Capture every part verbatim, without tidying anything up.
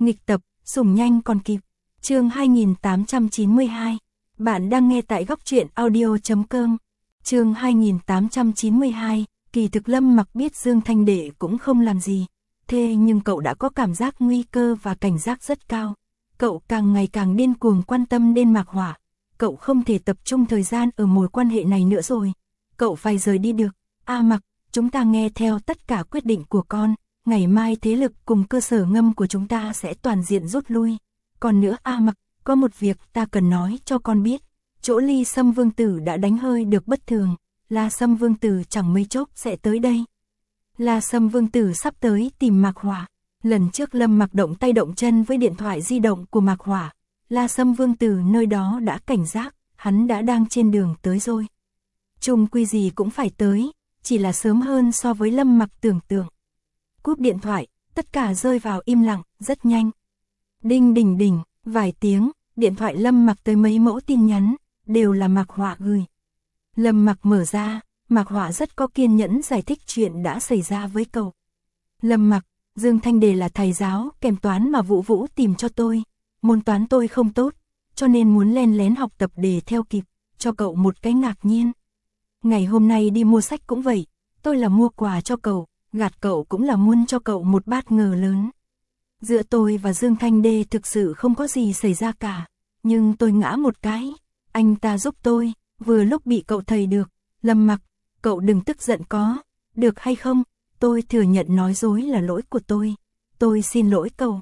Nghịch tập, sủng nhanh còn kịp. Chương hai nghìn tám trăm chín mươi hai. Bạn đang nghe tại góc truyện audio chấm com. Chương hai nghìn tám trăm chín mươi hai. Kỳ thực Lâm Mặc biết Dương Thanh Đệ cũng không làm gì. Thế nhưng cậu đã có cảm giác nguy cơ và cảnh giác rất cao. Cậu càng ngày càng điên cuồng quan tâm đến Mạc Hỏa. Cậu không thể tập trung thời gian ở mối quan hệ này nữa rồi. Cậu phải rời đi được. A Mặc, chúng ta nghe theo tất cả quyết định của con. Ngày mai thế lực cùng cơ sở ngâm của chúng ta sẽ toàn diện rút lui. Còn nữa A Mặc, có một việc ta cần nói cho con biết. Chỗ Ly Sâm Vương Tử đã đánh hơi được bất thường. La Sâm Vương Tử chẳng mấy chốc sẽ tới đây. La Sâm Vương Tử sắp tới tìm Mạc Hỏa. Lần trước Lâm Mặc động tay động chân với điện thoại di động của Mạc Hỏa. La Sâm Vương Tử nơi đó đã cảnh giác, hắn đã đang trên đường tới rồi. Chung quy gì cũng phải tới, chỉ là sớm hơn so với Lâm Mặc tưởng tượng. Cúp điện thoại, tất cả rơi vào im lặng, rất nhanh. Đinh đỉnh đỉnh, vài tiếng, điện thoại Lâm Mặc tới mấy mẫu tin nhắn, đều là Mạc Hỏa gửi. Lâm Mặc mở ra, Mạc Hỏa rất có kiên nhẫn giải thích chuyện đã xảy ra với cậu. Lâm Mặc, Dương Thanh Đề là thầy giáo kèm toán mà Vũ Vũ tìm cho tôi. Môn toán tôi không tốt, cho nên muốn len lén học tập để theo kịp, cho cậu một cái ngạc nhiên. Ngày hôm nay đi mua sách cũng vậy, tôi là mua quà cho cậu, gạt cậu cũng là muốn cho cậu một bát ngờ lớn. Giữa tôi và Dương Thanh Đê thực sự không có gì xảy ra cả, nhưng tôi ngã một cái, anh ta giúp tôi, vừa lúc bị cậu thầy được. Lâm Mặc, cậu đừng tức giận có, được hay không, tôi thừa nhận nói dối là lỗi của tôi, tôi xin lỗi cậu.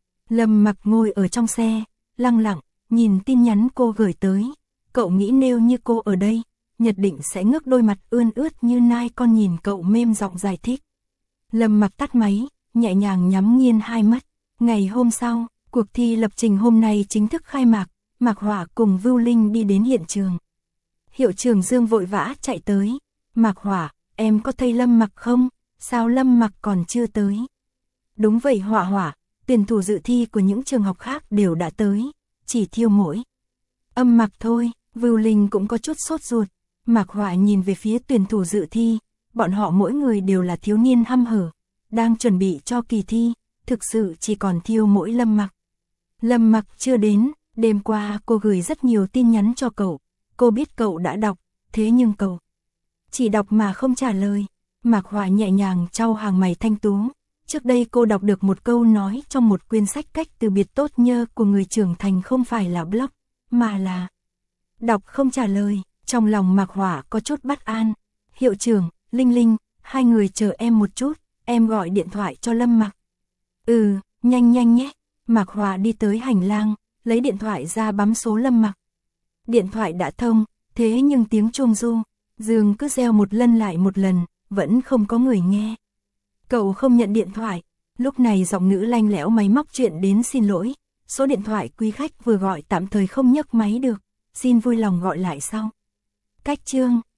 Lâm Mặc ngồi ở trong xe, lặng lặng, nhìn tin nhắn cô gửi tới, cậu nghĩ nếu như cô ở đây, nhất định sẽ ngước đôi mặt ươn ướt như nai con nhìn cậu mềm giọng giải thích. Lâm Mặc tắt máy, nhẹ nhàng nhắm nghiền hai mắt. Ngày hôm sau, cuộc thi lập trình hôm nay chính thức khai mạc, Mạc Hỏa cùng Vưu Linh đi đến hiện trường. Hiệu trưởng Dương vội vã chạy tới. Mạc Hỏa, em có thấy Lâm Mặc không? Sao Lâm Mặc còn chưa tới? Đúng vậy Hỏa Hỏa, tuyển thủ dự thi của những trường học khác đều đã tới, chỉ thiếu mỗi Âm Mặc thôi. Vưu Linh cũng có chút sốt ruột. Mạc Hỏa nhìn về phía tuyển thủ dự thi, bọn họ mỗi người đều là thiếu niên hăm hở, đang chuẩn bị cho kỳ thi, thực sự chỉ còn thiếu mỗi Lâm Mặc. Lâm Mặc chưa đến, đêm qua cô gửi rất nhiều tin nhắn cho cậu, cô biết cậu đã đọc, thế nhưng cậu chỉ đọc mà không trả lời. Mạc Hỏa nhẹ nhàng trao hàng mày thanh tú, trước đây cô đọc được một câu nói trong một quyển sách cách từ biệt tốt nhơ của người trưởng thành không phải là blog, mà là đọc không trả lời. Trong lòng Mạc Hỏa có chút bất an. Hiệu trưởng, Linh Linh, hai người chờ em một chút, em gọi điện thoại cho Lâm Mặc. Ừ, nhanh nhanh nhé. Mạc Hỏa đi tới hành lang, lấy điện thoại ra bấm số Lâm Mặc. Điện thoại đã thông, thế nhưng tiếng chuông du, Dương cứ reo một lần lại một lần, vẫn không có người nghe. Cậu không nhận điện thoại, lúc này giọng nữ lanh lẽo máy móc chuyện đến xin lỗi. Số điện thoại quý khách vừa gọi tạm thời không nhấc máy được, xin vui lòng gọi lại sau. Cách chương